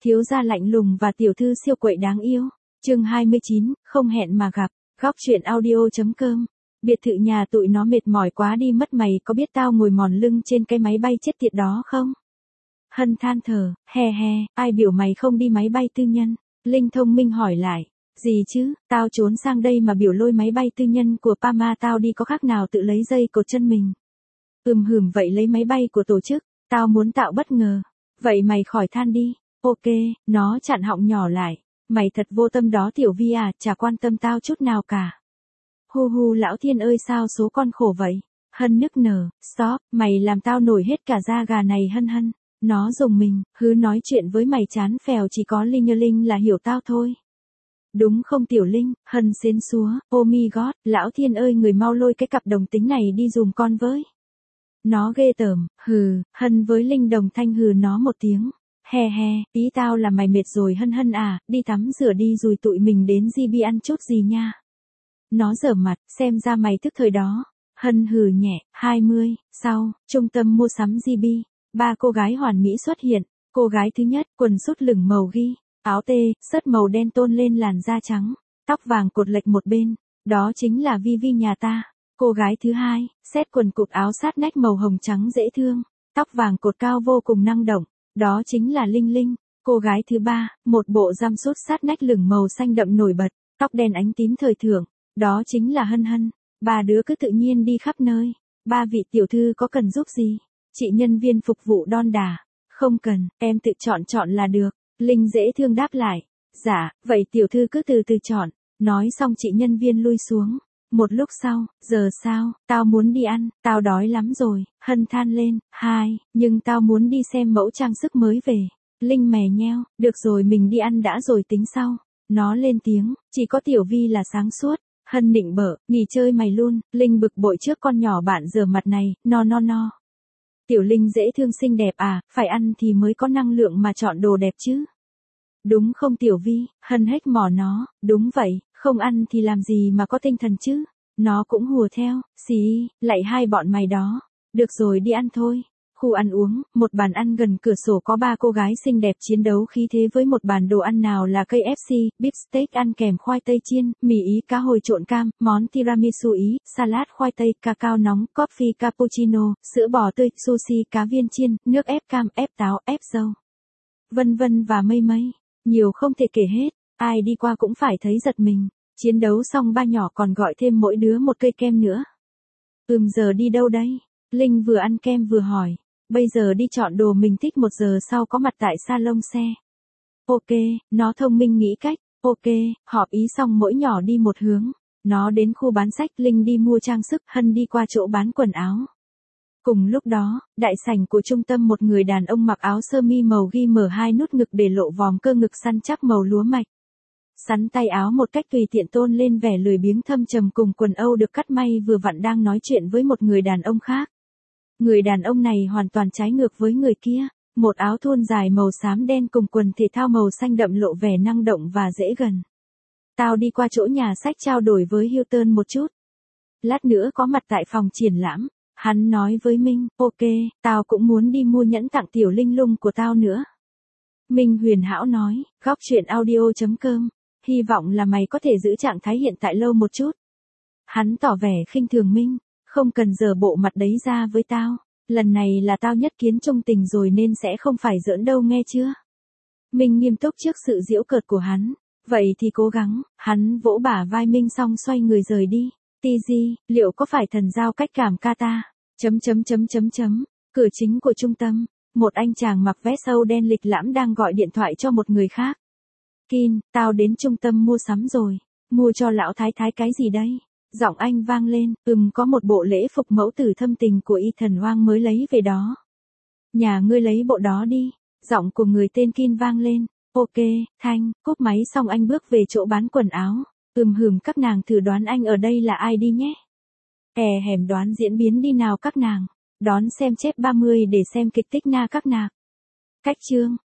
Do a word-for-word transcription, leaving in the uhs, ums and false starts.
Thiếu gia lạnh lùng và tiểu thư siêu quậy đáng yêu. Chương hai mươi chín, không hẹn mà gặp. Góc truyện audio.com. Biệt thự nhà tụi nó mệt mỏi quá đi mất, mày có biết tao ngồi mòn lưng trên cái máy bay chết tiệt đó không? Hân than thở, he he, ai biểu mày không đi máy bay tư nhân? Linh thông minh hỏi lại. Gì chứ, tao trốn sang đây mà biểu lôi máy bay tư nhân của Pama tao đi có khác nào tự lấy dây cột chân mình. Ừm hừm vậy lấy máy bay của tổ chức, tao muốn tạo bất ngờ. Vậy mày khỏi than đi. Ok, nó chặn họng nhỏ lại. Mày thật vô tâm đó Tiểu Vi à, chả quan tâm tao chút nào cả. Hu hu lão thiên ơi sao số con khổ vậy. Hân nức nở, stop, mày làm tao nổi hết cả da gà này Hân Hân. Nó dùng mình, hứ nói chuyện với mày chán phèo, chỉ có Linh như Linh là hiểu tao thôi. Đúng không Tiểu Linh, Hân xến xúa, oh my god, lão thiên ơi người mau lôi cái cặp đồng tính này đi dùm con với. Nó ghê tởm, hừ, Hân với Linh đồng thanh hừ nó một tiếng. He he, ý tao là mày mệt rồi Hân Hân à, đi tắm rửa đi rồi tụi mình đến gi bê ăn chút gì nha. Nó giở mặt, xem ra mày thức thời đó. Hân hừ nhẹ, hai mươi, sau, trung tâm mua sắm gi bê, ba cô gái hoàn mỹ xuất hiện. Cô gái thứ nhất, quần sút lửng màu ghi, áo tê, sớt màu đen tôn lên làn da trắng, tóc vàng cột lệch một bên, đó chính là Vi Vi nhà ta. Cô gái thứ hai, set quần cụt áo sát nách màu hồng trắng dễ thương, tóc vàng cột cao vô cùng năng động, đó chính là Linh Linh. Cô gái thứ ba, một bộ jumpsuit sát nách lửng màu xanh đậm nổi bật, tóc đen ánh tím thời thượng, đó chính là Hân Hân. Ba đứa cứ tự nhiên đi khắp nơi. Ba vị tiểu thư có cần giúp gì? Chị nhân viên phục vụ đon đả. Không cần, em tự chọn chọn là được. Linh dễ thương đáp lại. Dạ, vậy tiểu thư cứ từ từ chọn. Nói xong chị nhân viên lui xuống. Một lúc sau, giờ sao, tao muốn đi ăn, tao đói lắm rồi. Hân than lên, hai, nhưng tao muốn đi xem mẫu trang sức mới về. Linh mè nheo, được rồi mình đi ăn đã rồi tính sau. Nó lên tiếng, chỉ có Tiểu Vi là sáng suốt. Hân nịnh bợ, nghỉ chơi mày luôn. Linh bực bội trước con nhỏ bạn rửa mặt này, no no no. Tiểu Linh dễ thương xinh đẹp à, phải ăn thì mới có năng lượng mà chọn đồ đẹp chứ. Đúng không Tiểu Vi, Hân hếch mỏ nó, đúng vậy, không ăn thì làm gì mà có tinh thần chứ. Nó cũng hùa theo, xì, lại hai bọn mày đó. Được rồi đi ăn thôi. Khu ăn uống, một bàn ăn gần cửa sổ có ba cô gái xinh đẹp chiến đấu khí thế với một bàn đồ ăn nào là ca ép xê, beef steak ăn kèm khoai tây chiên, mì Ý cá hồi trộn cam, món tiramisu Ý, salad khoai tây, cacao nóng, coffee cappuccino, sữa bò tươi, sushi cá viên chiên, nước ép cam, ép táo, ép dâu. Vân vân và mây mây, nhiều không thể kể hết, ai đi qua cũng phải thấy giật mình. Chiến đấu xong ba nhỏ còn gọi thêm mỗi đứa một cây kem nữa. Ừm giờ đi đâu đây? Linh vừa ăn kem vừa hỏi. Bây giờ đi chọn đồ mình thích, một giờ sau có mặt tại salon xe. Ok, nó thông minh nghĩ cách. Ok, họp ý xong mỗi nhỏ đi một hướng. Nó đến khu bán sách, Linh đi mua trang sức, Hân đi qua chỗ bán quần áo. Cùng lúc đó, đại sảnh của trung tâm một người đàn ông mặc áo sơ mi màu ghi mở hai nút ngực để lộ vòm cơ ngực săn chắc màu lúa mạch. Sắn tay áo một cách tùy tiện tôn lên vẻ lười biếng thâm trầm cùng quần Âu được cắt may vừa vặn đang nói chuyện với một người đàn ông khác. Người đàn ông này hoàn toàn trái ngược với người kia, một áo thun dài màu xám đen cùng quần thể thao màu xanh đậm lộ vẻ năng động và dễ gần. Tao đi qua chỗ nhà sách trao đổi với Hilton một chút. Lát nữa có mặt tại phòng triển lãm. Hắn nói với Minh, ok, tao cũng muốn đi mua nhẫn tặng Tiểu Linh Lung của tao nữa. Minh huyền hão nói, góc truyện audio.com, hy vọng là mày có thể giữ trạng thái hiện tại lâu một chút. Hắn tỏ vẻ khinh thường Minh, không cần giờ bộ mặt đấy ra với tao, lần này là tao nhất kiến trung tình rồi nên sẽ không phải giỡn đâu nghe chưa. Minh nghiêm túc trước sự giễu cợt của hắn, vậy thì cố gắng, hắn vỗ bả vai Minh xong xoay người rời đi. Tê Di, liệu có phải thần giao cách cảm ca ta? Chấm chấm chấm chấm chấm. Cửa chính của trung tâm, một anh chàng mặc vest Âu đen lịch lãm đang gọi điện thoại cho một người khác. Kin, tao đến trung tâm mua sắm rồi. Mua cho lão thái thái cái gì đây? Giọng anh vang lên, ừm có một bộ lễ phục mẫu tử thâm tình của Ethan Wang mới lấy về đó. Nhà ngươi lấy bộ đó đi. Giọng của người tên Kin vang lên. Ok, Thanh, cúp máy xong anh bước về chỗ bán quần áo. Ừm hừm các nàng thử đoán anh ở đây là ai đi nhé. È hẻm đoán diễn biến đi nào các nàng. Đón xem chép ba mươi để xem kịch tích na các nàng. Cách chương.